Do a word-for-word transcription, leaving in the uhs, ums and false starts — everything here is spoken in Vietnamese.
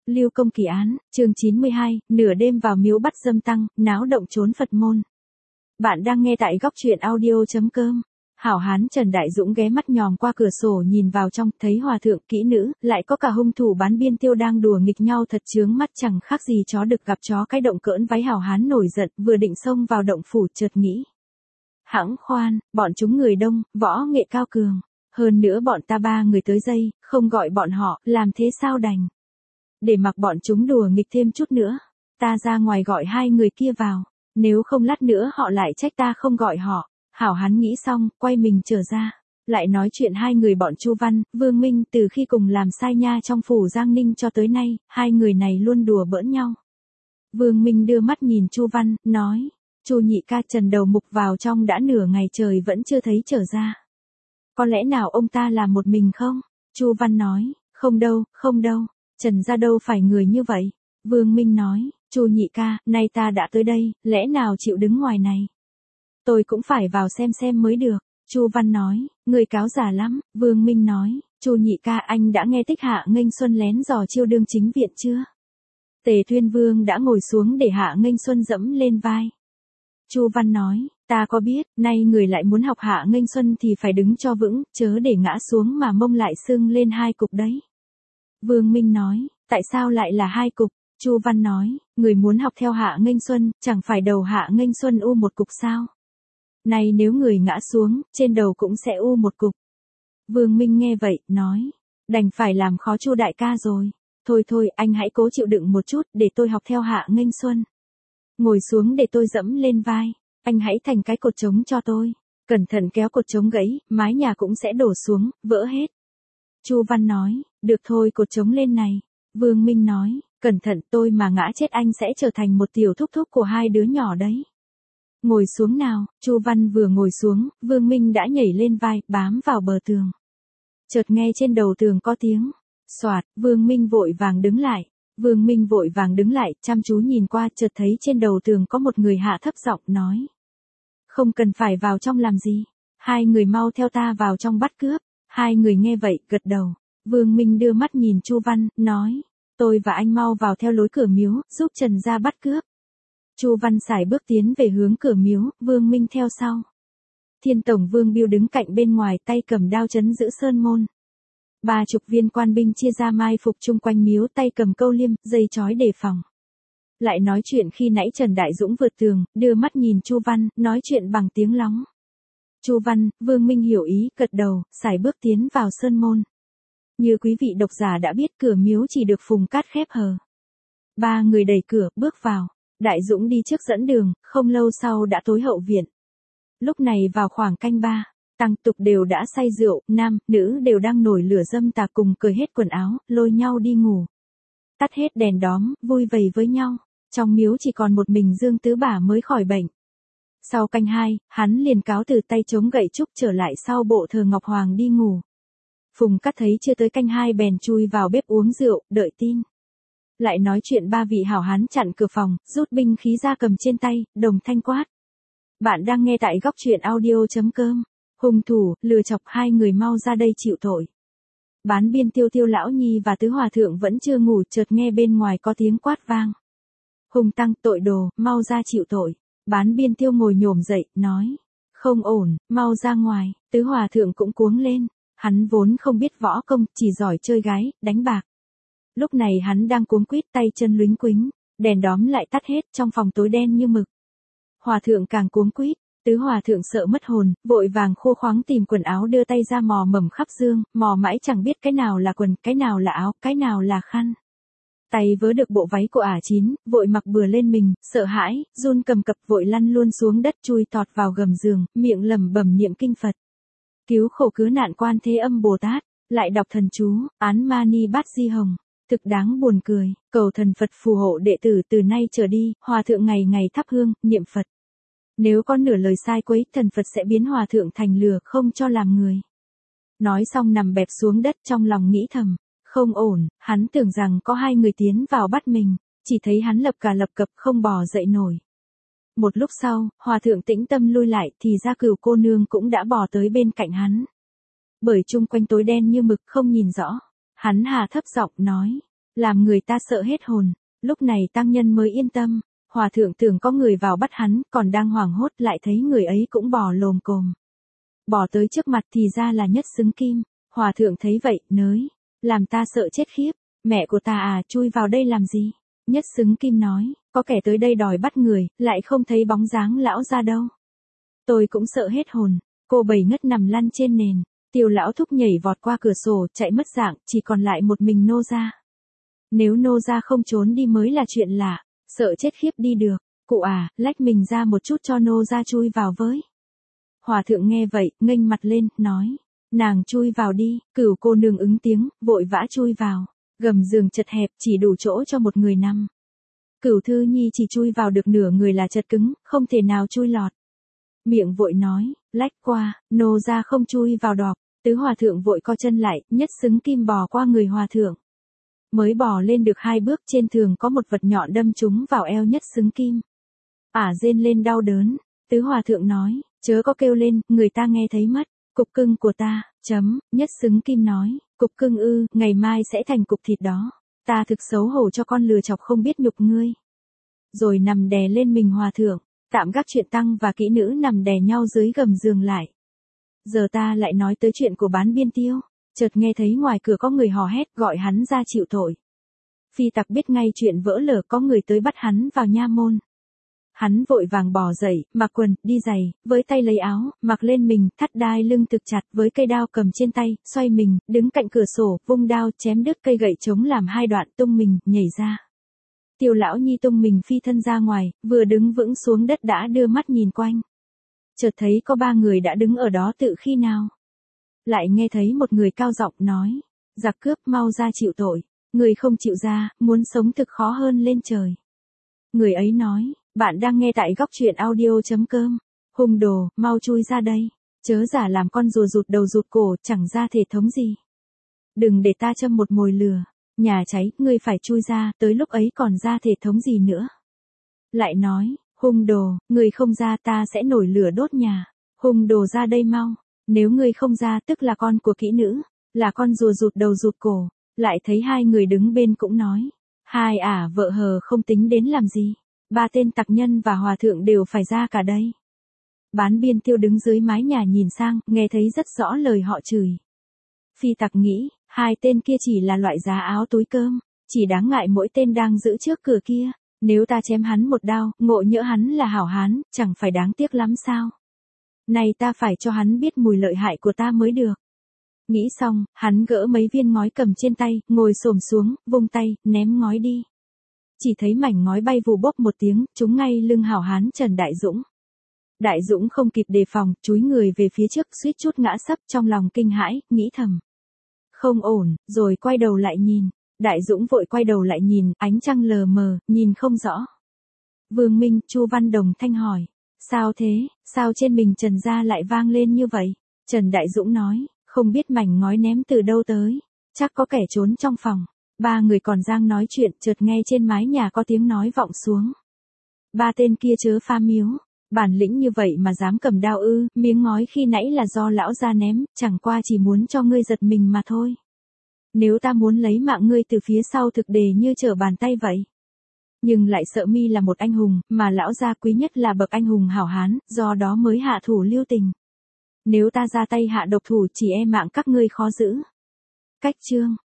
Lưu Công Kỳ án, chương chín mươi hai, nửa đêm vào miếu bắt dâm tăng, náo động trốn Phật môn. Bạn đang nghe tại góc truyện audio chấm com. Hảo hán Trần Đại Dũng ghé mắt nhòm qua cửa sổ nhìn vào trong, thấy hòa thượng, kỹ nữ, lại có cả hung thủ bán biên tiêu đang đùa nghịch nhau thật chướng mắt, chẳng khác gì chó đực gặp chó cái động cỡn váy. Hảo hán nổi giận, vừa định xông vào động phủ chợt nghĩ. Hãng khoan, bọn chúng người đông, võ nghệ cao cường. Hơn nữa bọn ta ba người tới dây, không gọi bọn họ, làm thế sao đành. Để mặc bọn chúng đùa nghịch thêm chút nữa, ta ra ngoài gọi hai người kia vào, nếu không lát nữa họ lại trách ta không gọi họ. Hảo hán nghĩ xong, quay mình trở ra, lại nói chuyện hai người bọn Chu Văn, Vương Minh. Từ khi cùng làm sai nha trong phủ Giang Ninh cho tới nay, hai người này luôn đùa bỡn nhau. Vương Minh đưa mắt nhìn Chu Văn, nói, Chu nhị ca, Trần đầu mục vào trong đã nửa ngày trời vẫn chưa thấy trở ra. Có lẽ nào ông ta là một mình không? Chu Văn nói, không đâu, không đâu, Trần ra đâu phải người như vậy. Vương Minh nói, Chu nhị ca, nay ta đã tới đây, lẽ nào chịu đứng ngoài này? Tôi cũng phải vào xem xem mới được. Chu Văn nói, người cáo giả lắm. Vương Minh nói, Chu nhị ca, anh đã nghe tích Hạ Nghênh Xuân lén dò chiêu đương chính viện chưa? Tề Tuyên Vương đã ngồi xuống để Hạ Nghênh Xuân dẫm lên vai. Chu Văn nói, ta có biết, nay người lại muốn học Hạ Nghênh Xuân thì phải đứng cho vững, chớ để ngã xuống mà mông lại sưng lên hai cục đấy. Vương Minh nói, tại sao lại là hai cục? Chu Văn nói, người muốn học theo Hạ Nghênh Xuân, chẳng phải đầu Hạ Nghênh Xuân u một cục sao? Này nếu người ngã xuống, trên đầu cũng sẽ u một cục. Vương Minh nghe vậy, nói, đành phải làm khó Chu đại ca rồi. Thôi thôi, anh hãy cố chịu đựng một chút, để tôi học theo Hạ Nghênh Xuân. Ngồi xuống để tôi dẫm lên vai, anh hãy thành cái cột trống cho tôi. Cẩn thận kéo cột trống gãy, mái nhà cũng sẽ đổ xuống, vỡ hết. Chu Văn nói, được thôi, cột trống lên này. Vương Minh nói, cẩn thận, tôi mà ngã chết anh sẽ trở thành một tiểu thúc thúc của hai đứa nhỏ đấy. Ngồi xuống nào. Chu Văn vừa ngồi xuống, Vương Minh đã nhảy lên vai, bám vào bờ tường. Chợt nghe trên đầu tường có tiếng xoạt, Vương Minh vội vàng đứng lại. Vương Minh vội vàng đứng lại, chăm chú nhìn qua, chợt thấy trên đầu tường có một người hạ thấp giọng nói. Không cần phải vào trong làm gì, hai người mau theo ta vào trong bắt cướp. Hai người nghe vậy, gật đầu. Vương Minh đưa mắt nhìn Chu Văn, nói, tôi và anh mau vào theo lối cửa miếu, giúp Trần gia bắt cướp. Chu Văn sải bước tiến về hướng cửa miếu, Vương Minh theo sau. Thiên Tổng Vương Biêu đứng cạnh bên ngoài, tay cầm đao trấn giữ sơn môn. Ba chục viên quan binh chia ra mai phục chung quanh miếu, tay cầm câu liêm, dây trói đề phòng. Lại nói chuyện khi nãy Trần Đại Dũng vượt tường, đưa mắt nhìn Chu Văn, nói chuyện bằng tiếng lóng. Chu Văn, Vương Minh hiểu ý, gật đầu, sải bước tiến vào sơn môn. Như quý vị độc giả đã biết, cửa miếu chỉ được phùng cát khép hờ. Ba người đẩy cửa, bước vào. Đại Dũng đi trước dẫn đường, không lâu sau đã tối hậu viện. Lúc này vào khoảng canh ba, tăng tục đều đã say rượu, nam, nữ đều đang nổi lửa dâm tà, cùng cởi hết quần áo, lôi nhau đi ngủ. Tắt hết đèn đóm, vui vầy với nhau. Trong miếu chỉ còn một mình Dương Tứ Bả mới khỏi bệnh. Sau canh hai, hắn liền cáo từ tay chống gậy trúc trở lại sau bộ thờ Ngọc Hoàng đi ngủ. Phùng Cát thấy chưa tới canh hai bèn chui vào bếp uống rượu, đợi tin. Lại nói chuyện ba vị hảo hán chặn cửa phòng, rút binh khí ra cầm trên tay, đồng thanh quát. Bạn đang nghe tại góc truyện audio chấm com. Hung thủ, lừa chọc, hai người mau ra đây chịu tội. Bán biên Tiêu Tiêu lão nhi và tứ hòa thượng vẫn chưa ngủ, chợt nghe bên ngoài có tiếng quát vang. Hung tăng, tội đồ, mau ra chịu tội. Bán biên Tiêu ngồi nhổm dậy, nói. Không ổn, mau ra ngoài. Tứ hòa thượng cũng cuống lên. Hắn vốn không biết võ công, chỉ giỏi chơi gái, đánh bạc. Lúc này hắn đang cuống quýt, tay chân luính quính, đèn đóm lại tắt hết, trong phòng tối đen như mực. Hòa thượng càng cuống quýt, tứ hòa thượng sợ mất hồn, vội vàng khô khoáng tìm quần áo đưa tay ra mò mẫm khắp giường, mò mãi chẳng biết cái nào là quần, cái nào là áo, cái nào là khăn. Tay vớ được bộ váy của ả chín, vội mặc bừa lên mình, sợ hãi, run cầm cập vội lăn luôn xuống đất, chui tọt vào gầm giường, miệng lẩm bẩm niệm kinh Phật. Cứu khổ cứu nạn Quan Thế Âm Bồ Tát, lại đọc thần chú, án Mani Bát Di Hồng. Thực đáng buồn cười, cầu thần Phật phù hộ đệ tử từ nay trở đi, hòa thượng ngày ngày thắp hương, niệm Phật. Nếu có nửa lời sai quấy, thần Phật sẽ biến hòa thượng thành lừa, không cho làm người. Nói xong nằm bẹp xuống đất, trong lòng nghĩ thầm, không ổn, hắn tưởng rằng có hai người tiến vào bắt mình, chỉ thấy hắn lập cả lập cập không bò dậy nổi. Một lúc sau, hòa thượng tĩnh tâm lui lại, thì ra Cửu cô nương cũng đã bò tới bên cạnh hắn. Bởi chung quanh tối đen như mực, không nhìn rõ. Hắn hà thấp giọng nói, làm người ta sợ hết hồn. Lúc này tăng nhân mới yên tâm, hòa thượng tưởng có người vào bắt hắn, còn đang hoảng hốt lại thấy người ấy cũng bò lồm cồm. Bỏ tới trước mặt thì ra là Nhất Xứng Kim, hòa thượng thấy vậy, nới, làm ta sợ chết khiếp, mẹ của ta à, chui vào đây làm gì? Nhất Xứng Kim nói, có kẻ tới đây đòi bắt người, lại không thấy bóng dáng lão ra đâu. Tôi cũng sợ hết hồn, cô bảy ngất nằm lăn trên nền, Tiêu lão thúc nhảy vọt qua cửa sổ, chạy mất dạng, chỉ còn lại một mình nô gia. Nếu nô gia không trốn đi mới là chuyện lạ, sợ chết khiếp đi được, cụ à, lách mình ra một chút cho nô gia chui vào với. Hòa thượng nghe vậy, nghênh mặt lên, nói, nàng chui vào đi, Cửu cô nương ứng tiếng, vội vã chui vào, gầm giường chật hẹp chỉ đủ chỗ cho một người nằm. Cửu Thư Nhi chỉ chui vào được nửa người là chật cứng, không thể nào chui lọt. Miệng vội nói, lách qua, nô gia không chui vào đọc, tứ hòa thượng vội co chân lại, Nhất Xứng Kim bò qua người hòa thượng. Mới bò lên được hai bước, trên tường có một vật nhọn đâm trúng vào eo Nhất Xứng Kim. Ả rên lên đau đớn, tứ hòa thượng nói, chớ có kêu lên, người ta nghe thấy mất, cục cưng của ta, chấm, Nhất Xứng Kim nói, cục cưng ư, ngày mai sẽ thành cục thịt đó, ta thực xấu hổ cho con lừa chọc không biết nhục ngươi. Rồi nằm đè lên mình hòa thượng, tạm gác chuyện tăng và kỹ nữ nằm đè nhau dưới gầm giường lại. Giờ ta lại nói tới chuyện của Bán Biên Tiêu, chợt nghe thấy ngoài cửa có người hò hét gọi hắn ra chịu tội. Phi tặc biết ngay chuyện vỡ lở, có người tới bắt hắn vào nha môn. Hắn vội vàng bò dậy, mặc quần, đi giày, với tay lấy áo, mặc lên mình, thắt đai lưng thực chặt, với cây đao cầm trên tay, xoay mình, đứng cạnh cửa sổ, vung đao chém đứt cây gậy trống làm hai đoạn, tung mình, nhảy ra. Tiêu lão nhi tung mình phi thân ra ngoài, vừa đứng vững xuống đất đã đưa mắt nhìn quanh. Chợt thấy có ba người đã đứng ở đó tự khi nào. Lại nghe thấy một người cao giọng nói, giặc cướp mau ra chịu tội, người không chịu ra, muốn sống thực khó hơn lên trời. Người ấy nói, bạn đang nghe tại góc truyện audio.com, hung đồ, mau chui ra đây, chớ giả làm con rùa rụt đầu rụt cổ, chẳng ra thể thống gì. Đừng để ta châm một mồi lửa, nhà cháy, ngươi phải chui ra, tới lúc ấy còn ra thể thống gì nữa. Lại nói, hung đồ, người không ra ta sẽ nổi lửa đốt nhà, hung đồ ra đây mau, nếu ngươi không ra tức là con của kỹ nữ, là con rùa rụt đầu rụt cổ. Lại thấy hai người đứng bên cũng nói, hai ả vợ hờ không tính đến làm gì, ba tên tặc nhân và hòa thượng đều phải ra cả đây. Bán Biên Tiêu đứng dưới mái nhà nhìn sang, nghe thấy rất rõ lời họ chửi. Phi tặc nghĩ, hai tên kia chỉ là loại giá áo túi cơm, chỉ đáng ngại mỗi tên đang giữ trước cửa kia, nếu ta chém hắn một đao, ngộ nhỡ hắn là hảo hán, chẳng phải đáng tiếc lắm sao. Này ta phải cho hắn biết mùi lợi hại của ta mới được. Nghĩ xong, hắn gỡ mấy viên ngói cầm trên tay, ngồi xổm xuống, vung tay, ném ngói đi. Chỉ thấy mảnh ngói bay vù bốc một tiếng, trúng ngay lưng hảo hán Trần Đại Dũng. Đại Dũng không kịp đề phòng, chúi người về phía trước, suýt chút ngã sấp, trong lòng kinh hãi, nghĩ thầm. Không ổn, rồi quay đầu lại nhìn. Đại Dũng vội quay đầu lại nhìn, ánh trăng lờ mờ, nhìn không rõ. Vương Minh, Chu Văn Đồng Thanh hỏi. Sao thế, sao trên mình Trần gia lại vang lên như vậy? Trần Đại Dũng nói, không biết mảnh ngói ném từ đâu tới. Chắc có kẻ trốn trong phòng. Ba người còn đang nói chuyện, chợt nghe trên mái nhà có tiếng nói vọng xuống. Ba tên kia chớ pha miếu. Bản lĩnh như vậy mà dám cầm đao ư, miếng ngói khi nãy là do lão gia ném, chẳng qua chỉ muốn cho ngươi giật mình mà thôi. Nếu ta muốn lấy mạng ngươi từ phía sau thực đề như trở bàn tay vậy. Nhưng lại sợ mi là một anh hùng, mà lão gia quý nhất là bậc anh hùng hảo hán, do đó mới hạ thủ lưu tình. Nếu ta ra tay hạ độc thủ chỉ e mạng các ngươi khó giữ. Cách chương